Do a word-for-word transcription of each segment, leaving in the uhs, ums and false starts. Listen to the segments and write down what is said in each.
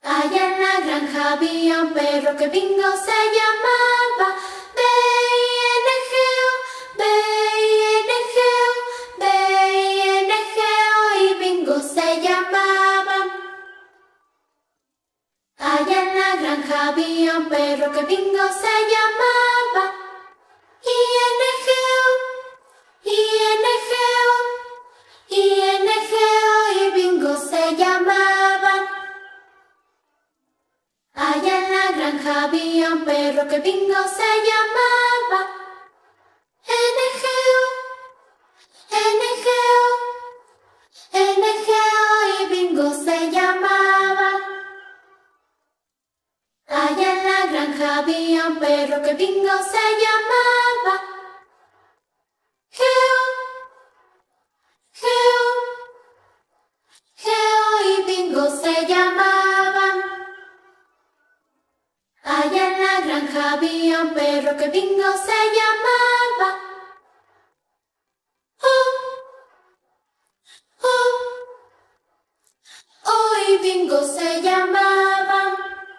Allá en la granja había un perro que Bingo se llamaba. B I N G O, B I N G O, B I N G O y Bingo se llamaba. Allá en la granja había un perro que Bingo se llamaba. I N G O, I N G O, I N G O y Bingo se llamaba. Allá en la granja había un perro que Bingo se llamaba. N G O, N G O, N G O y Bingo se llamaba. Allá en la granja había un perro que Bingo se llamaba. Geo, Geo, Geo y Bingo se llamaban. Allá en la granja había un perro que Bingo se llamaba. Oh, oh, oh y Bingo se llamaba.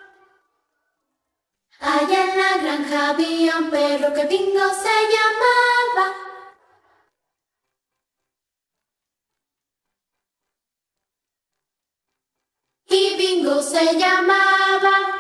Allá en la granja había un perro que Bingo se llamaba. Y Bingo se llamaba.